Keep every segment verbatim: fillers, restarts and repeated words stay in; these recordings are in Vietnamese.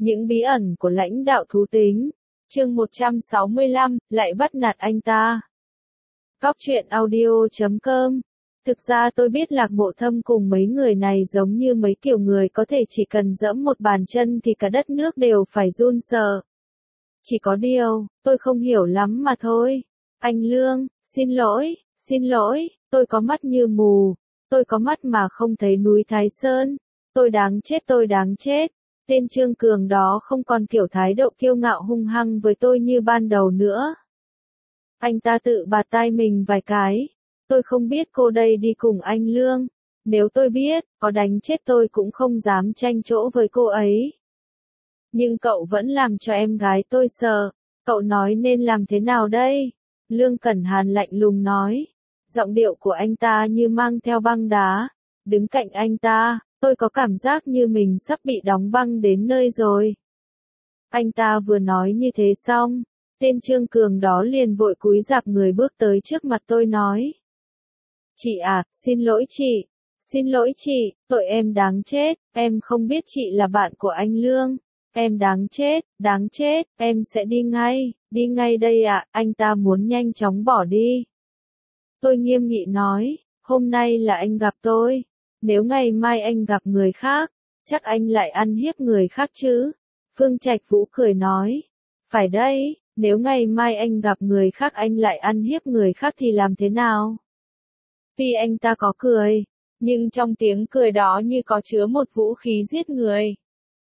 Những bí ẩn của lãnh đạo thú tính. Chương một trăm sáu mươi lăm, lại bắt nạt anh ta. Góc truyện audio chấm com. Thực ra tôi biết Lạc Mộ Thâm cùng mấy người này giống như mấy kiểu người có thể chỉ cần giẫm một bàn chân thì cả đất nước đều phải run sợ. Chỉ có điều, tôi không hiểu lắm mà thôi. Anh Lương, xin lỗi, xin lỗi, tôi có mắt như mù. Tôi có mắt mà không thấy núi Thái Sơn. Tôi đáng chết, tôi đáng chết. Tên Trương Cường đó không còn kiểu thái độ kiêu ngạo hung hăng với tôi như ban đầu nữa. Anh ta tự bạt tai mình vài cái. Tôi không biết cô đây đi cùng anh Lương. Nếu tôi biết, có đánh chết tôi cũng không dám tranh chỗ với cô ấy. Nhưng cậu vẫn làm cho em gái tôi sợ. Cậu nói nên làm thế nào đây? Lương Cẩn Hàn lạnh lùng nói. Giọng điệu của anh ta như mang theo băng đá. Đứng cạnh anh ta, tôi có cảm giác như mình sắp bị đóng băng đến nơi rồi. Anh ta vừa nói như thế xong, tên Trương Cường đó liền vội cúi rạp người bước tới trước mặt tôi nói. Chị à, xin lỗi chị, xin lỗi chị, tội em đáng chết, em không biết chị là bạn của anh Lương. Em đáng chết, đáng chết, em sẽ đi ngay, đi ngay đây ạ, anh ta muốn nhanh chóng bỏ đi. Tôi nghiêm nghị nói, hôm nay là anh gặp tôi. Nếu ngày mai anh gặp người khác, chắc anh lại ăn hiếp người khác chứ. Phương Trạch Vũ cười nói. Phải đấy, nếu ngày mai anh gặp người khác anh lại ăn hiếp người khác thì làm thế nào? Tuy anh ta có cười, nhưng trong tiếng cười đó như có chứa một vũ khí giết người.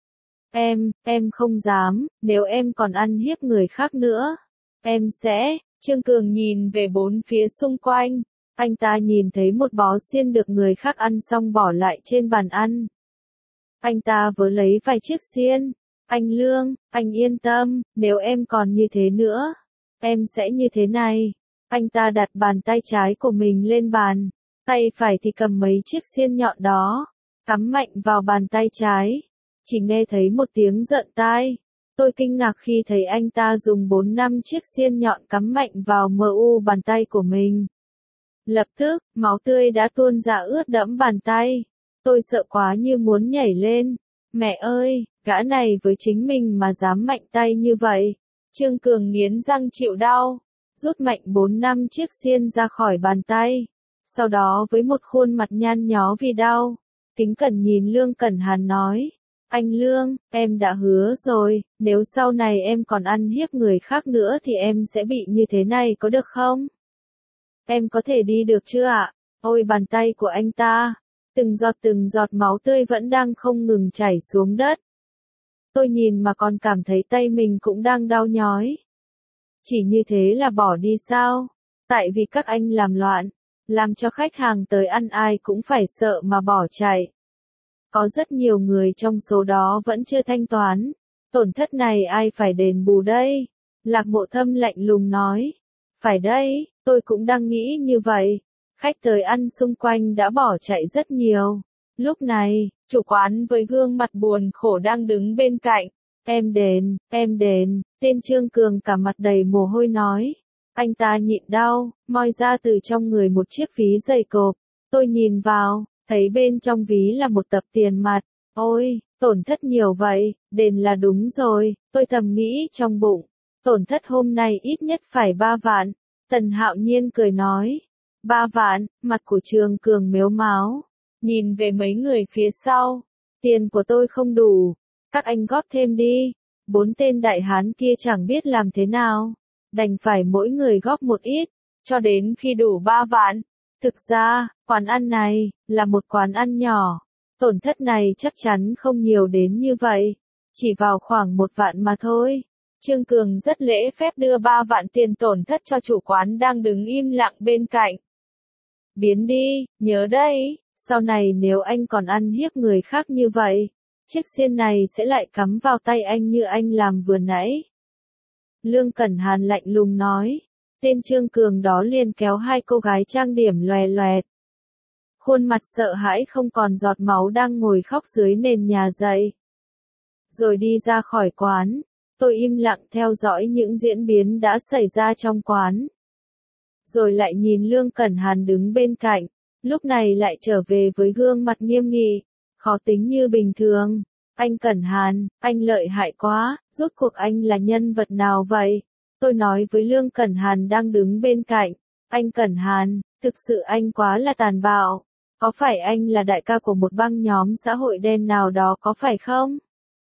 Em, em không dám, nếu em còn ăn hiếp người khác nữa. Em sẽ, Trương Cường nhìn về bốn phía xung quanh. Anh ta nhìn thấy một bó xiên được người khác ăn xong bỏ lại trên bàn ăn. Anh ta vớ lấy vài chiếc xiên. Anh Lương, anh yên tâm, nếu em còn như thế nữa, em sẽ như thế này. Anh ta đặt bàn tay trái của mình lên bàn, tay phải thì cầm mấy chiếc xiên nhọn đó, cắm mạnh vào bàn tay trái. Chỉ nghe thấy một tiếng rợn tai. Tôi kinh ngạc khi thấy anh ta dùng bốn năm chiếc xiên nhọn cắm mạnh vào mờ u bàn tay của mình. Lập tức, máu tươi đã tuôn ra ướt đẫm bàn tay. Tôi sợ quá như muốn nhảy lên. Mẹ ơi, gã này với chính mình mà dám mạnh tay như vậy. Trương Cường nghiến răng chịu đau, rút mạnh bốn năm chiếc xiên ra khỏi bàn tay. Sau đó với một khuôn mặt nhăn nhó vì đau, kính cẩn nhìn Lương Cẩn Hàn nói. Anh Lương, em đã hứa rồi, nếu sau này em còn ăn hiếp người khác nữa thì em sẽ bị như thế này có được không? Em có thể đi được chưa ạ? Ôi bàn tay của anh ta, từng giọt từng giọt máu tươi vẫn đang không ngừng chảy xuống đất. Tôi nhìn mà còn cảm thấy tay mình cũng đang đau nhói. Chỉ như thế là bỏ đi sao? Tại vì các anh làm loạn, làm cho khách hàng tới ăn ai cũng phải sợ mà bỏ chạy. Có rất nhiều người trong số đó vẫn chưa thanh toán. Tổn thất này ai phải đền bù đây? Lạc Mộ Thâm lạnh lùng nói. Phải đây, tôi cũng đang nghĩ như vậy. Khách tới ăn xung quanh đã bỏ chạy rất nhiều. Lúc này, chủ quán với gương mặt buồn khổ đang đứng bên cạnh. Em đền, em đền, tên Trương Cường cả mặt đầy mồ hôi nói. Anh ta nhịn đau, moi ra từ trong người một chiếc ví dày cộp. Tôi nhìn vào, thấy bên trong ví là một tập tiền mặt. Ôi, tổn thất nhiều vậy, đền là đúng rồi, tôi thầm nghĩ trong bụng. Tổn thất hôm nay ít nhất phải ba vạn. Tần Hạo Nhiên cười nói. Ba vạn, mặt của Trương Cường mếu máo. Nhìn về mấy người phía sau. Tiền của tôi không đủ. Các anh góp thêm đi. Bốn tên đại hán kia chẳng biết làm thế nào. Đành phải mỗi người góp một ít. Cho đến khi đủ ba vạn. Thực ra, quán ăn này, là một quán ăn nhỏ. Tổn thất này chắc chắn không nhiều đến như vậy. Chỉ vào khoảng một vạn mà thôi. Trương Cường rất lễ phép đưa ba vạn tiền tổn thất cho chủ quán đang đứng im lặng bên cạnh. Biến đi, nhớ đây, sau này nếu anh còn ăn hiếp người khác như vậy, chiếc xiên này sẽ lại cắm vào tay anh như anh làm vừa nãy. Lương Cẩn Hàn lạnh lùng nói. Tên Trương Cường đó liền kéo hai cô gái trang điểm loè loẹt. Khuôn mặt sợ hãi không còn giọt máu đang ngồi khóc dưới nền nhà dậy. Rồi đi ra khỏi quán. Tôi im lặng theo dõi những diễn biến đã xảy ra trong quán. Rồi lại nhìn Lương Cẩn Hàn đứng bên cạnh, lúc này lại trở về với gương mặt nghiêm nghị, khó tính như bình thường. Anh Cẩn Hàn, anh lợi hại quá, rốt cuộc anh là nhân vật nào vậy? Tôi nói với Lương Cẩn Hàn đang đứng bên cạnh. Anh Cẩn Hàn, thực sự anh quá là tàn bạo. Có phải anh là đại ca của một băng nhóm xã hội đen nào đó có phải không?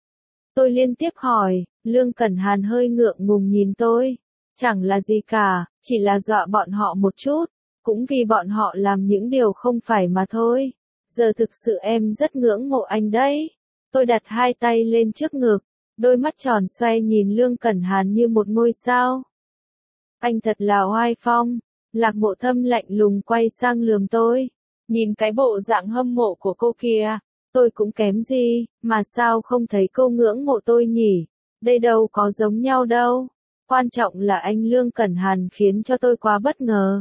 Tôi liên tiếp hỏi, Lương Cẩn Hàn hơi ngượng ngùng nhìn tôi. Chẳng là gì cả, chỉ là dọa bọn họ một chút, cũng vì bọn họ làm những điều không phải mà thôi. Giờ thực sự em rất ngưỡng mộ anh đấy. Tôi đặt hai tay lên trước ngực, đôi mắt tròn xoe nhìn Lương Cẩn Hàn như một ngôi sao. Anh thật là oai phong. Lạc Mộ Thâm lạnh lùng quay sang lườm tôi. Nhìn cái bộ dạng hâm mộ của cô kìa, tôi cũng kém gì, mà sao không thấy cô ngưỡng mộ tôi nhỉ? Đây đâu có giống nhau đâu. Quan trọng là anh Lương Cẩn Hàn khiến cho tôi quá bất ngờ.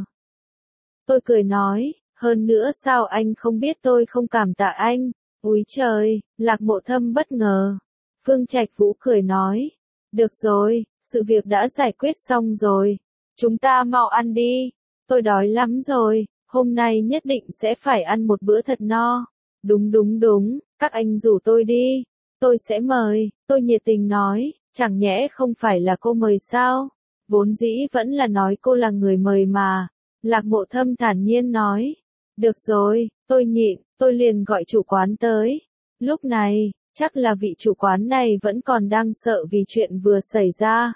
Tôi cười nói, hơn nữa sao anh không biết tôi không cảm tạ anh? Úi trời, Lạc Mộ Thâm bất ngờ. Phương Trạch Vũ cười nói, được rồi, sự việc đã giải quyết xong rồi. Chúng ta mau ăn đi. Tôi đói lắm rồi, hôm nay nhất định sẽ phải ăn một bữa thật no. Đúng đúng đúng, các anh rủ tôi đi. Tôi sẽ mời, tôi nhiệt tình nói, chẳng nhẽ không phải là cô mời sao? Vốn dĩ vẫn là nói cô là người mời mà. Lạc Mộ Thâm thản nhiên nói, được rồi, tôi nhịn, tôi liền gọi chủ quán tới. Lúc này, chắc là vị chủ quán này vẫn còn đang sợ vì chuyện vừa xảy ra.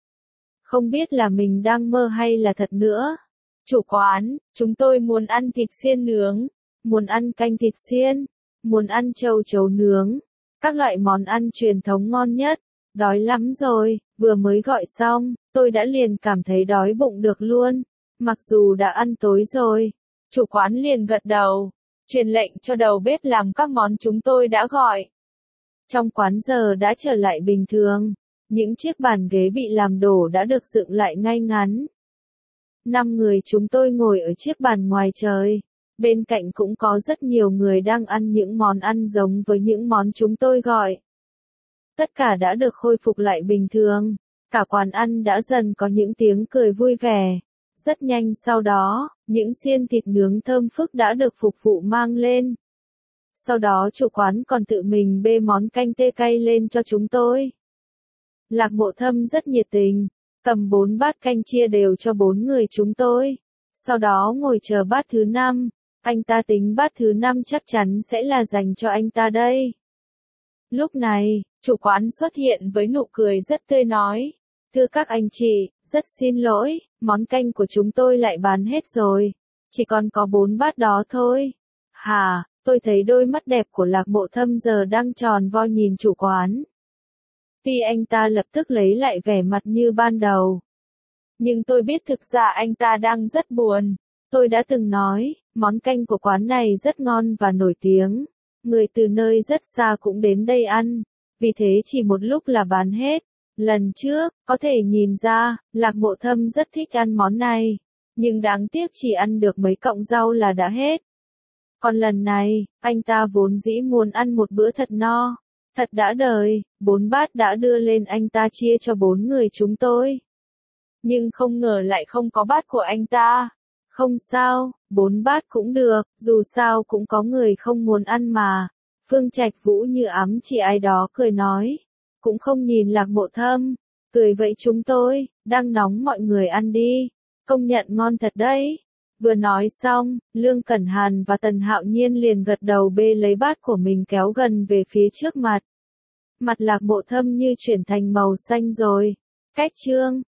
Không biết là mình đang mơ hay là thật nữa. Chủ quán, chúng tôi muốn ăn thịt xiên nướng, muốn ăn canh thịt xiên, muốn ăn trâu chấu nướng, các loại món ăn truyền thống ngon nhất. Đói lắm rồi, vừa mới gọi xong, tôi đã liền cảm thấy đói bụng được luôn. Mặc dù đã ăn tối rồi, chủ quán liền gật đầu, truyền lệnh cho đầu bếp làm các món chúng tôi đã gọi. Trong quán giờ đã trở lại bình thường, những chiếc bàn ghế bị làm đổ đã được dựng lại ngay ngắn. Năm người chúng tôi ngồi ở chiếc bàn ngoài trời, bên cạnh cũng có rất nhiều người đang ăn những món ăn giống với những món chúng tôi gọi. Tất cả đã được khôi phục lại bình thường, cả quán ăn đã dần có những tiếng cười vui vẻ. Rất nhanh sau đó, những xiên thịt nướng thơm phức đã được phục vụ mang lên. Sau đó chủ quán còn tự mình bê món canh tê cay lên cho chúng tôi. Lạc Mộ Thâm rất nhiệt tình, cầm bốn bát canh chia đều cho bốn người chúng tôi. Sau đó ngồi chờ bát thứ năm, anh ta tính bát thứ năm chắc chắn sẽ là dành cho anh ta đây. Lúc này, chủ quán xuất hiện với nụ cười rất tươi nói, thưa các anh chị, rất xin lỗi, món canh của chúng tôi lại bán hết rồi, chỉ còn có bốn bát đó thôi. Hà, tôi thấy đôi mắt đẹp của Lạc Mộ Thâm giờ đang tròn vo nhìn chủ quán. Tuy anh ta lập tức lấy lại vẻ mặt như ban đầu, nhưng tôi biết thực ra anh ta đang rất buồn. Tôi đã từng nói, món canh của quán này rất ngon và nổi tiếng. Người từ nơi rất xa cũng đến đây ăn, vì thế chỉ một lúc là bán hết. Lần trước, có thể nhìn ra, Lạc Mộ Thâm rất thích ăn món này, nhưng đáng tiếc chỉ ăn được mấy cọng rau là đã hết. Còn lần này, anh ta vốn dĩ muốn ăn một bữa thật no, thật đã đời, bốn bát đã đưa lên anh ta chia cho bốn người chúng tôi. Nhưng không ngờ lại không có bát của anh ta. Không sao, bốn bát cũng được, dù sao cũng có người không muốn ăn mà. Phương Trạch Vũ như ám chỉ ai đó cười nói, cũng không nhìn Lạc Mộ Thâm, cười vậy chúng tôi, đang nóng mọi người ăn đi, công nhận ngon thật đấy. Vừa nói xong, Lương Cẩn Hàn và Tần Hạo Nhiên liền gật đầu bê lấy bát của mình kéo gần về phía trước mặt. Mặt Lạc Mộ Thâm như chuyển thành màu xanh rồi. Cách chương